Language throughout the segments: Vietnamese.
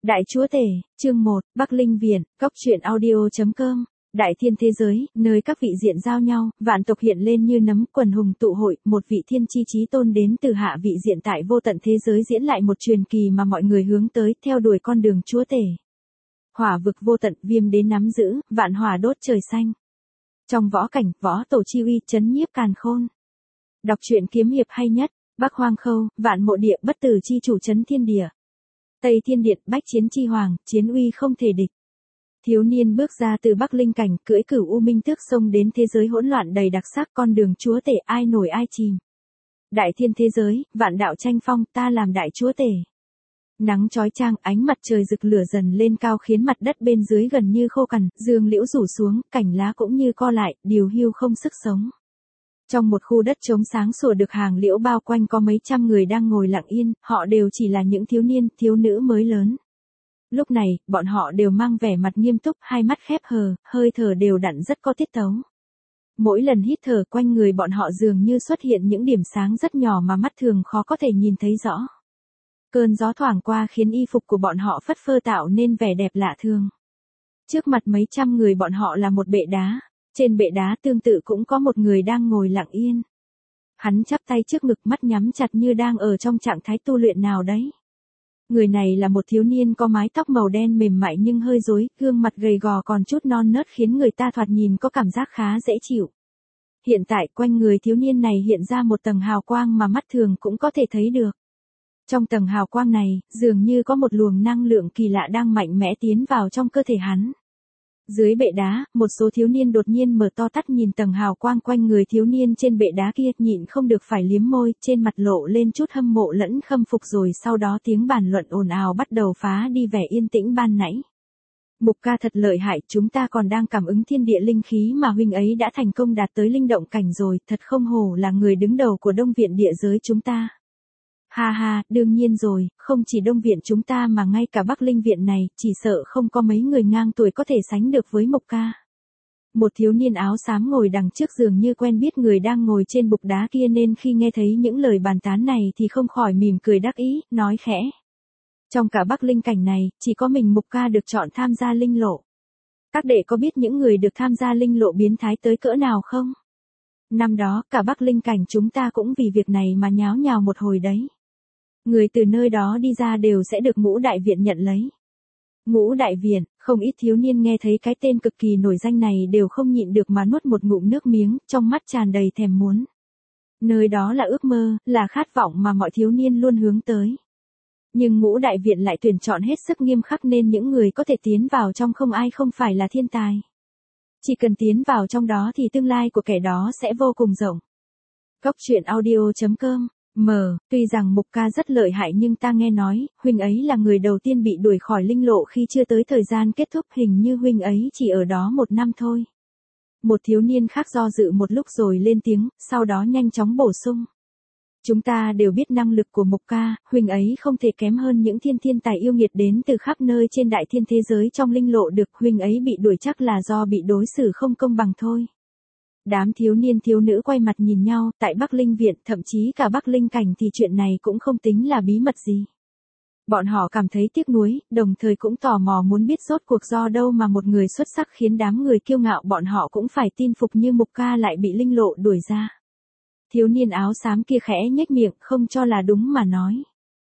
Đại Chúa Tể, chương 1, Bắc Linh Viện, Cốc truyện audio.com. Đại thiên thế giới, nơi các vị diện giao nhau, vạn tộc hiện lên như nấm, quần hùng tụ hội, một vị thiên chi chí tôn đến từ hạ vị diện tại vô tận thế giới diễn lại một truyền kỳ mà mọi người hướng tới, theo đuổi con đường Chúa Tể. Hỏa vực vô tận, viêm đến nắm giữ, vạn hỏa đốt trời xanh. Trong võ cảnh, võ tổ chi uy, chấn nhiếp càn khôn. Đọc truyện kiếm hiệp hay nhất, Bắc Hoang Khâu, vạn mộ địa, bất tử chi chủ chấn thiên địa. Tây Thiên Điện, bách chiến chi hoàng, chiến uy không thể địch. Thiếu niên bước ra từ Bắc Linh cảnh, cưỡi cửu u minh tước xông đến thế giới hỗn loạn đầy đặc sắc, con đường Chúa Tể ai nổi ai chìm. Đại thiên thế giới, vạn đạo tranh phong, ta làm đại Chúa Tể. Nắng chói chang, ánh mặt trời rực lửa dần lên cao khiến mặt đất bên dưới gần như khô cằn, dương liễu rủ xuống, cành lá cũng như co lại, điều hưu không sức sống. Trong một khu đất trống sáng sủa được hàng liễu bao quanh có mấy trăm người đang ngồi lặng yên, họ đều chỉ là những thiếu niên, thiếu nữ mới lớn. Lúc này, bọn họ đều mang vẻ mặt nghiêm túc, hai mắt khép hờ, hơi thở đều đặn rất có tiết tấu. Mỗi lần hít thở quanh người bọn họ dường như xuất hiện những điểm sáng rất nhỏ mà mắt thường khó có thể nhìn thấy rõ. Cơn gió thoảng qua khiến y phục của bọn họ phất phơ tạo nên vẻ đẹp lạ thường. Trước mặt mấy trăm người bọn họ là một bệ đá. Trên bệ đá tương tự cũng có một người đang ngồi lặng yên. Hắn chắp tay trước ngực, mắt nhắm chặt như đang ở trong trạng thái tu luyện nào đấy. Người này là một thiếu niên có mái tóc màu đen mềm mại nhưng hơi rối, gương mặt gầy gò còn chút non nớt khiến người ta thoạt nhìn có cảm giác khá dễ chịu. Hiện tại quanh người thiếu niên này hiện ra một tầng hào quang mà mắt thường cũng có thể thấy được. Trong tầng hào quang này, dường như có một luồng năng lượng kỳ lạ đang mạnh mẽ tiến vào trong cơ thể hắn. Dưới bệ đá, một số thiếu niên đột nhiên mở to mắt nhìn tầng hào quang quanh người thiếu niên trên bệ đá kia, nhịn không được phải liếm môi, trên mặt lộ lên chút hâm mộ lẫn khâm phục, rồi sau đó tiếng bàn luận ồn ào bắt đầu phá đi vẻ yên tĩnh ban nãy. Mục ca thật lợi hại, chúng ta còn đang cảm ứng thiên địa linh khí mà huynh ấy đã thành công đạt tới linh động cảnh rồi, thật không hổ là người đứng đầu của Đông Viện địa giới chúng ta. Ha ha, đương nhiên rồi, không chỉ Đông Viện chúng ta mà ngay cả Bắc Linh Viện này, chỉ sợ không có mấy người ngang tuổi có thể sánh được với Mục ca. Một thiếu niên áo xám ngồi đằng trước dường như quen biết người đang ngồi trên bục đá kia nên khi nghe thấy những lời bàn tán này thì không khỏi mỉm cười đắc ý, nói khẽ. Trong cả Bắc Linh cảnh này, chỉ có mình Mục ca được chọn tham gia linh lộ. Các đệ có biết những người được tham gia linh lộ biến thái tới cỡ nào không? Năm đó, cả Bắc Linh cảnh chúng ta cũng vì việc này mà nháo nhào một hồi đấy. Người từ nơi đó đi ra đều sẽ được Ngũ Đại Viện nhận lấy. Ngũ Đại Viện, không ít thiếu niên nghe thấy cái tên cực kỳ nổi danh này đều không nhịn được mà nuốt một ngụm nước miếng, trong mắt tràn đầy thèm muốn. Nơi đó là ước mơ, là khát vọng mà mọi thiếu niên luôn hướng tới. Nhưng Ngũ Đại Viện lại tuyển chọn hết sức nghiêm khắc nên những người có thể tiến vào trong không ai không phải là thiên tài. Chỉ cần tiến vào trong đó thì tương lai của kẻ đó sẽ vô cùng rộng. Cốc truyện audio.com. Tuy rằng Mục ca rất lợi hại nhưng ta nghe nói, huynh ấy là người đầu tiên bị đuổi khỏi linh lộ khi chưa tới thời gian kết thúc, hình như huynh ấy chỉ ở đó 1 năm thôi. Một thiếu niên khác do dự một lúc rồi lên tiếng, sau đó nhanh chóng bổ sung. Chúng ta đều biết năng lực của Mục ca, huynh ấy không thể kém hơn những thiên tài yêu nghiệt đến từ khắp nơi trên đại thiên thế giới trong linh lộ được, huynh ấy bị đuổi chắc là do bị đối xử không công bằng thôi. Đám thiếu niên thiếu nữ quay mặt nhìn nhau, tại Bắc Linh Viện, thậm chí cả Bắc Linh cảnh thì chuyện này cũng không tính là bí mật gì. Bọn họ cảm thấy tiếc nuối, đồng thời cũng tò mò muốn biết rốt cuộc do đâu mà một người xuất sắc khiến đám người kiêu ngạo bọn họ cũng phải tin phục như Mục ca lại bị linh lộ đuổi ra. Thiếu niên áo xám kia khẽ nhếch miệng, không cho là đúng mà nói.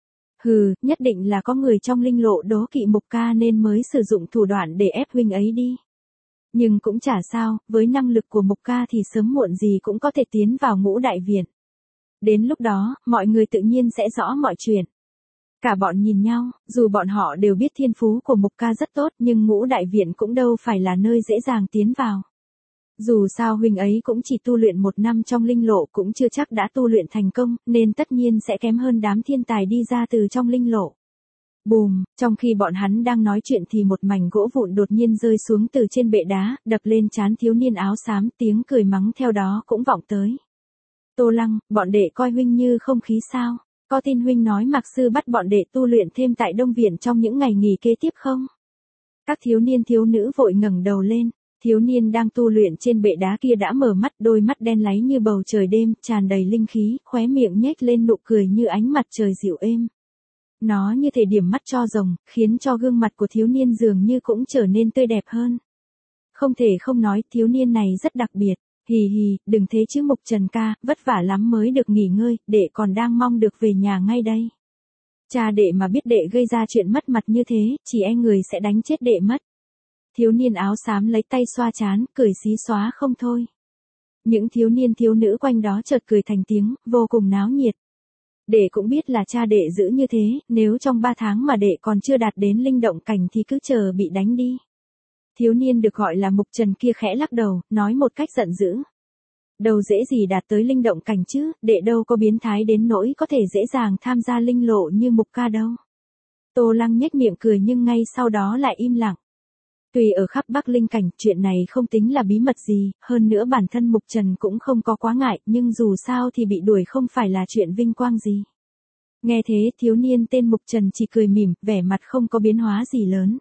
Hừ, nhất định là có người trong linh lộ đố kỵ Mục ca nên mới sử dụng thủ đoạn để ép huynh ấy đi. Nhưng cũng chả sao, với năng lực của Mục ca thì sớm muộn gì cũng có thể tiến vào Ngũ Đại Viện. Đến lúc đó, mọi người tự nhiên sẽ rõ mọi chuyện. Cả bọn nhìn nhau, dù bọn họ đều biết thiên phú của Mục ca rất tốt nhưng Ngũ Đại Viện cũng đâu phải là nơi dễ dàng tiến vào. Dù sao huynh ấy cũng chỉ tu luyện 1 năm trong linh lộ cũng chưa chắc đã tu luyện thành công, nên tất nhiên sẽ kém hơn đám thiên tài đi ra từ trong linh lộ. Bùm, trong khi bọn hắn đang nói chuyện thì một mảnh gỗ vụn đột nhiên rơi xuống từ trên bệ đá, đập lên trán thiếu niên áo xám, tiếng cười mắng theo đó cũng vọng tới. Tô Lăng, bọn đệ coi huynh như không khí sao? Có tin huynh nói Mạc sư bắt bọn đệ tu luyện thêm tại Đông Viện trong những ngày nghỉ kế tiếp không? Các thiếu niên thiếu nữ vội ngẩng đầu lên. Thiếu niên đang tu luyện trên bệ đá kia đã mở mắt, đôi mắt đen láy như bầu trời đêm, tràn đầy linh khí, khóe miệng nhếch lên nụ cười như ánh mặt trời dịu êm. Nó như thể điểm mắt cho rồng, khiến cho gương mặt của thiếu niên dường như cũng trở nên tươi đẹp hơn. Không thể không nói thiếu niên này rất đặc biệt. Hì hì, đừng thế chứ Mục Trần ca, vất vả lắm mới được nghỉ ngơi, đệ còn đang mong được về nhà ngay đây. Cha đệ mà biết đệ gây ra chuyện mất mặt như thế, chỉ e người sẽ đánh chết đệ mất. Thiếu niên áo xám lấy tay xoa trán, cười xí xóa không thôi. Những thiếu niên thiếu nữ quanh đó chợt cười thành tiếng, vô cùng náo nhiệt. Đệ cũng biết là cha đệ giữ như thế, nếu trong 3 tháng mà đệ còn chưa đạt đến linh động cảnh thì cứ chờ bị đánh đi. Thiếu niên được gọi là Mục Trần kia khẽ lắc đầu, nói một cách giận dữ. Đâu dễ gì đạt tới linh động cảnh chứ, đệ đâu có biến thái đến nỗi có thể dễ dàng tham gia linh lộ như Mục ca đâu. Tô Lăng nhếch miệng cười nhưng ngay sau đó lại im lặng. Tuy ở khắp Bắc Linh cảnh, chuyện này không tính là bí mật gì, hơn nữa bản thân Mục Trần cũng không có quá ngại, nhưng dù sao thì bị đuổi không phải là chuyện vinh quang gì. Nghe thế, thiếu niên tên Mục Trần chỉ cười mỉm, vẻ mặt không có biến hóa gì lớn.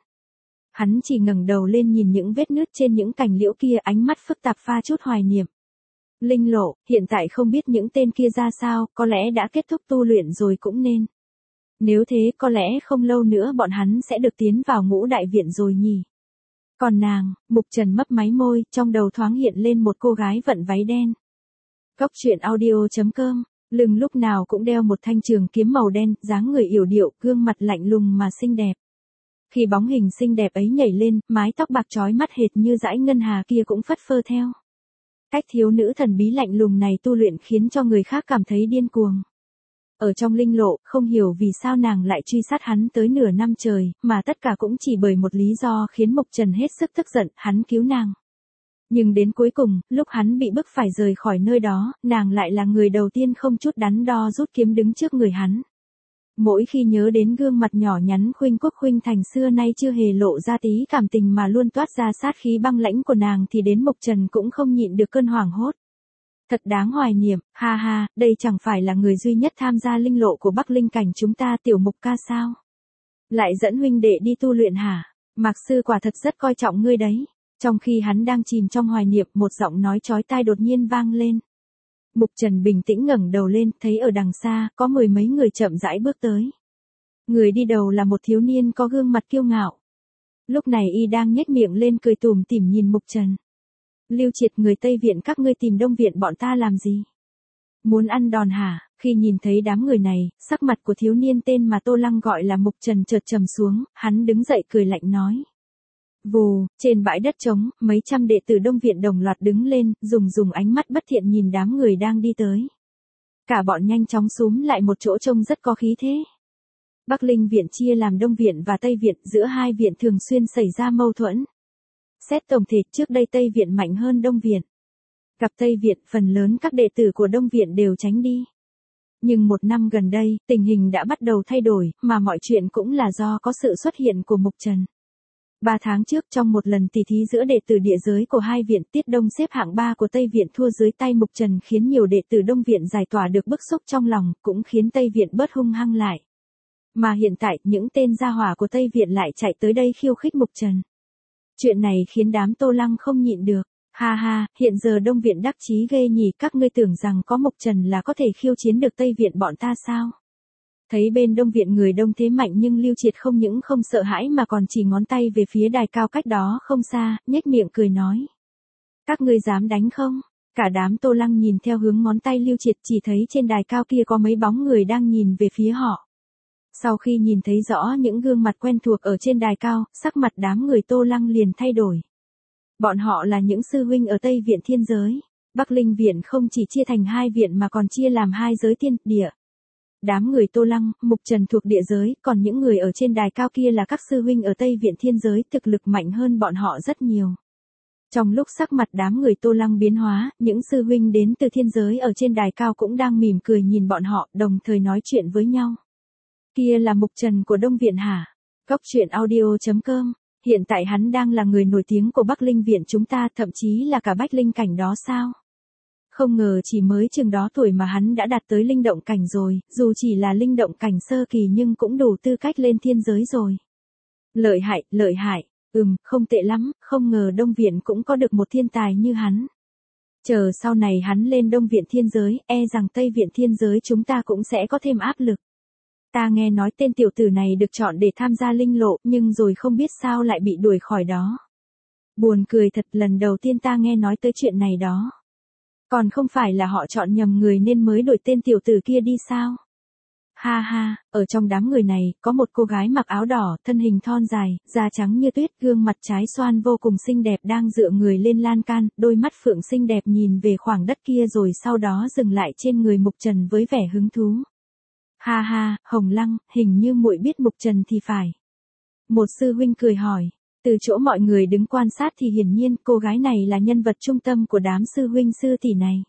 Hắn chỉ ngẩng đầu lên nhìn những vết nứt trên những cành liễu kia, ánh mắt phức tạp pha chút hoài niệm. Linh lộ, hiện tại không biết những tên kia ra sao, có lẽ đã kết thúc tu luyện rồi cũng nên. Nếu thế có lẽ không lâu nữa bọn hắn sẽ được tiến vào ngũ đại viện rồi nhỉ. Còn nàng, Mục Trần mấp máy môi, trong đầu thoáng hiện lên một cô gái vận váy đen. Góc truyện audio.com, lưng lúc nào cũng đeo một thanh trường kiếm màu đen, dáng người yểu điệu, gương mặt lạnh lùng mà xinh đẹp. Khi bóng hình xinh đẹp ấy nhảy lên, mái tóc bạc chói mắt hệt như dải ngân hà kia cũng phất phơ theo. Cách thiếu nữ thần bí lạnh lùng này tu luyện khiến cho người khác cảm thấy điên cuồng. Ở trong linh lộ, không hiểu vì sao nàng lại truy sát hắn tới nửa năm trời, mà tất cả cũng chỉ bởi một lý do khiến Mục Trần hết sức tức giận, hắn cứu nàng. Nhưng đến cuối cùng, lúc hắn bị bức phải rời khỏi nơi đó, nàng lại là người đầu tiên không chút đắn đo rút kiếm đứng trước người hắn. Mỗi khi nhớ đến gương mặt nhỏ nhắn Khuynh Quốc Khuynh Thành xưa nay chưa hề lộ ra tí cảm tình mà luôn toát ra sát khí băng lãnh của nàng thì đến Mục Trần cũng không nhịn được cơn hoảng hốt. Thật đáng hoài niệm, ha ha, đây chẳng phải là người duy nhất tham gia linh lộ của Bắc Linh cảnh chúng ta Tiểu Mục ca sao? Lại dẫn huynh đệ đi tu luyện hả? Mạc sư quả thật rất coi trọng ngươi đấy. Trong khi hắn đang chìm trong hoài niệm, một giọng nói chói tai đột nhiên vang lên. Mục Trần bình tĩnh ngẩng đầu lên, thấy ở đằng xa, có 10 mấy người chậm rãi bước tới. Người đi đầu là một thiếu niên có gương mặt kiêu ngạo. Lúc này y đang nhếch miệng lên cười tủm tỉm nhìn Mục Trần. Lưu Triệt, người Tây Viện các ngươi tìm Đông Viện bọn ta làm gì? Muốn ăn đòn hả? Khi nhìn thấy đám người này, sắc mặt của thiếu niên tên mà Tô Lăng gọi là Mục Trần chợt trầm xuống, hắn đứng dậy cười lạnh nói. Vù, trên bãi đất trống, mấy trăm đệ tử Đông Viện đồng loạt đứng lên, dùng ánh mắt bất thiện nhìn đám người đang đi tới. Cả bọn nhanh chóng xúm lại một chỗ trông rất có khí thế. Bắc Linh Viện chia làm Đông Viện và Tây Viện, giữa hai viện thường xuyên xảy ra mâu thuẫn. Xét tổng thể, trước đây Tây Viện mạnh hơn Đông Viện. Gặp Tây Viện, phần lớn các đệ tử của Đông Viện đều tránh đi. Nhưng một năm gần đây, tình hình đã bắt đầu thay đổi, mà mọi chuyện cũng là do có sự xuất hiện của Mục Trần. 3 tháng trước, trong một lần tỷ thí giữa đệ tử địa giới của hai viện, Tiết Đông xếp hạng 3 của Tây Viện thua dưới tay Mục Trần khiến nhiều đệ tử Đông Viện giải tỏa được bức xúc trong lòng, cũng khiến Tây Viện bớt hung hăng lại. Mà hiện tại, những tên gia hỏa của Tây Viện lại chạy tới đây khiêu khích Mục Trần. Chuyện này khiến đám Tô Lăng không nhịn được. Ha ha, hiện giờ Đông Viện đắc chí ghê nhỉ, các ngươi tưởng rằng có Mục Trần là có thể khiêu chiến được Tây Viện bọn ta sao? Thấy bên Đông Viện người đông thế mạnh nhưng Lưu Triệt không những không sợ hãi mà còn chỉ ngón tay về phía đài cao cách đó không xa, nhếch miệng cười nói. Các ngươi dám đánh không? Cả đám Tô Lăng nhìn theo hướng ngón tay Lưu Triệt chỉ thấy trên đài cao kia có mấy bóng người đang nhìn về phía họ. Sau khi nhìn thấy rõ những gương mặt quen thuộc ở trên đài cao, sắc mặt đám người Tô Lăng liền thay đổi. Bọn họ là những sư huynh ở Tây Viện Thiên Giới. Bắc Linh Viện không chỉ chia thành hai viện mà còn chia làm hai giới thiên, địa. Đám người Tô Lăng, Mục Trần thuộc địa giới, còn những người ở trên đài cao kia là các sư huynh ở Tây Viện Thiên Giới, thực lực mạnh hơn bọn họ rất nhiều. Trong lúc sắc mặt đám người Tô Lăng biến hóa, những sư huynh đến từ thiên giới ở trên đài cao cũng đang mỉm cười nhìn bọn họ, đồng thời nói chuyện với nhau. Kia là Mục Trần của Đông Viện hả? Góc truyện audio.com, hiện tại hắn đang là người nổi tiếng của Bắc Linh Viện chúng ta, thậm chí là cả Bách Linh cảnh đó sao? Không ngờ chỉ mới chừng đó tuổi mà hắn đã đạt tới linh động cảnh rồi, dù chỉ là linh động cảnh sơ kỳ nhưng cũng đủ tư cách lên thiên giới rồi. Lợi hại, không tệ lắm, không ngờ Đông Viện cũng có được một thiên tài như hắn. Chờ sau này hắn lên Đông Viện Thiên Giới, e rằng Tây Viện Thiên Giới chúng ta cũng sẽ có thêm áp lực. Ta nghe nói tên tiểu tử này được chọn để tham gia linh lộ, nhưng rồi không biết sao lại bị đuổi khỏi đó. Buồn cười thật, lần đầu tiên ta nghe nói tới chuyện này đó. Còn không phải là họ chọn nhầm người nên mới đổi tên tiểu tử kia đi sao? Ha ha, ở trong đám người này, có một cô gái mặc áo đỏ, thân hình thon dài, da trắng như tuyết, gương mặt trái xoan vô cùng xinh đẹp đang dựa người lên lan can, đôi mắt phượng xinh đẹp nhìn về khoảng đất kia rồi sau đó dừng lại trên người Mục Trần với vẻ hứng thú. Ha ha, Hồng Lăng, hình như muội biết Mục Trần thì phải. Một sư huynh cười hỏi. Từ chỗ mọi người đứng quan sát thì hiển nhiên cô gái này là nhân vật trung tâm của đám sư huynh sư tỷ này.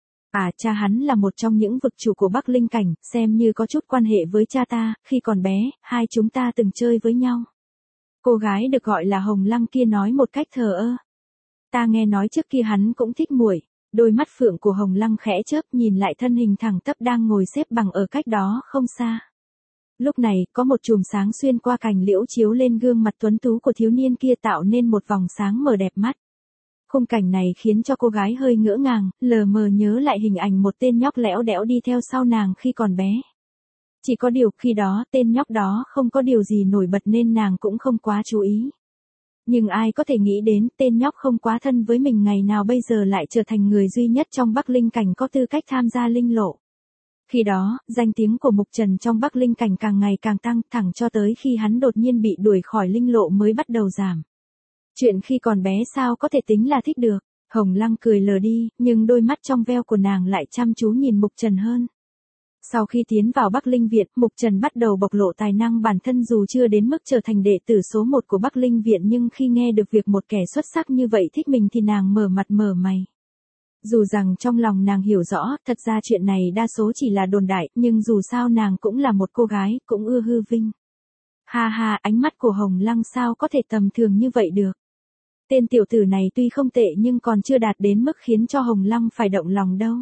Cha hắn là một trong những vực chủ của Bắc Linh Cảnh, xem như có chút quan hệ với cha ta, khi còn bé, hai chúng ta từng chơi với nhau. Cô gái được gọi là Hồng Lăng kia nói một cách thờ ơ. Ta nghe nói trước kia hắn cũng thích muội. Đôi mắt phượng của Hồng Lăng khẽ chớp nhìn lại thân hình thẳng tắp đang ngồi xếp bằng ở cách đó không xa. Lúc này, có một chùm sáng xuyên qua cành liễu chiếu lên gương mặt tuấn tú của thiếu niên kia tạo nên một vòng sáng mờ đẹp mắt. Khung cảnh này khiến cho cô gái hơi ngỡ ngàng, lờ mờ nhớ lại hình ảnh một tên nhóc lẽo đẽo đi theo sau nàng khi còn bé. Chỉ có điều khi đó tên nhóc đó không có điều gì nổi bật nên nàng cũng không quá chú ý. Nhưng ai có thể nghĩ đến tên nhóc không quá thân với mình ngày nào bây giờ lại trở thành người duy nhất trong Bắc Linh Cảnh có tư cách tham gia linh lộ. Khi đó, danh tiếng của Mục Trần trong Bắc Linh Cảnh càng ngày càng tăng thẳng cho tới khi hắn đột nhiên bị đuổi khỏi linh lộ mới bắt đầu giảm. Chuyện khi còn bé sao có thể tính là thích được. Hồng Lăng cười lờ đi, nhưng đôi mắt trong veo của nàng lại chăm chú nhìn Mục Trần hơn. Sau khi tiến vào Bắc Linh Viện, Mục Trần bắt đầu bộc lộ tài năng bản thân dù chưa đến mức trở thành đệ tử số 1 của Bắc Linh Viện nhưng khi nghe được việc một kẻ xuất sắc như vậy thích mình thì nàng mở mặt mở mày. Dù rằng trong lòng nàng hiểu rõ, thật ra chuyện này đa số chỉ là đồn đại, nhưng dù sao nàng cũng là một cô gái, cũng ưa hư vinh. Ha ha, ánh mắt của Hồng Lăng sao có thể tầm thường như vậy được. Tên tiểu tử này tuy không tệ nhưng còn chưa đạt đến mức khiến cho Hồng Lăng phải động lòng đâu.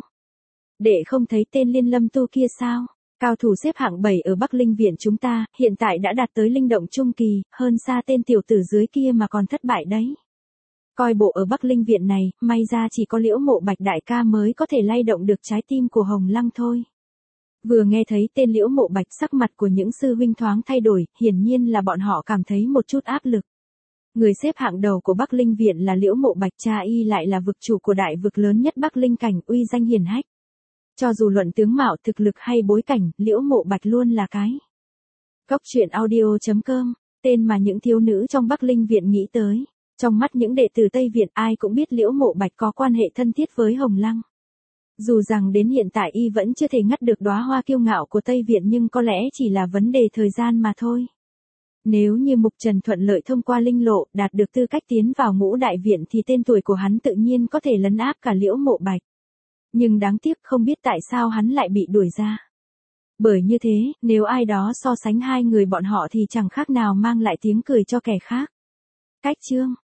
Đệ không thấy tên Liên Lâm Tu kia sao? Cao thủ xếp hạng 7 ở Bắc Linh Viện chúng ta, hiện tại đã đạt tới linh động trung kỳ, hơn xa tên tiểu tử dưới kia mà còn thất bại đấy. Coi bộ ở Bắc Linh Viện này, may ra chỉ có Liễu Mộ Bạch đại ca mới có thể lay động được trái tim của Hồng Lăng thôi. Vừa nghe thấy tên Liễu Mộ Bạch sắc mặt của những sư huynh thoáng thay đổi, hiển nhiên là bọn họ cảm thấy một chút áp lực. Người xếp hạng đầu của Bắc Linh Viện là Liễu Mộ Bạch, cha y lại là vực chủ của đại vực lớn nhất Bắc Linh Cảnh, uy danh hiển hách. Cho dù luận tướng mạo, thực lực hay bối cảnh, Liễu Mộ Bạch luôn là cái. Góc truyện audio.com, tên mà những thiếu nữ trong Bắc Linh Viện nghĩ tới. Trong mắt những đệ tử Tây Viện ai cũng biết Liễu Mộ Bạch có quan hệ thân thiết với Hồng Lăng. Dù rằng đến hiện tại y vẫn chưa thể ngắt được đóa hoa kiêu ngạo của Tây Viện nhưng có lẽ chỉ là vấn đề thời gian mà thôi. Nếu như Mục Trần thuận lợi thông qua linh lộ, đạt được tư cách tiến vào ngũ đại viện thì tên tuổi của hắn tự nhiên có thể lấn áp cả Liễu Mộ Bạch. Nhưng đáng tiếc không biết tại sao hắn lại bị đuổi ra. Bởi như thế, nếu ai đó so sánh hai người bọn họ thì chẳng khác nào mang lại tiếng cười cho kẻ khác. Cách chương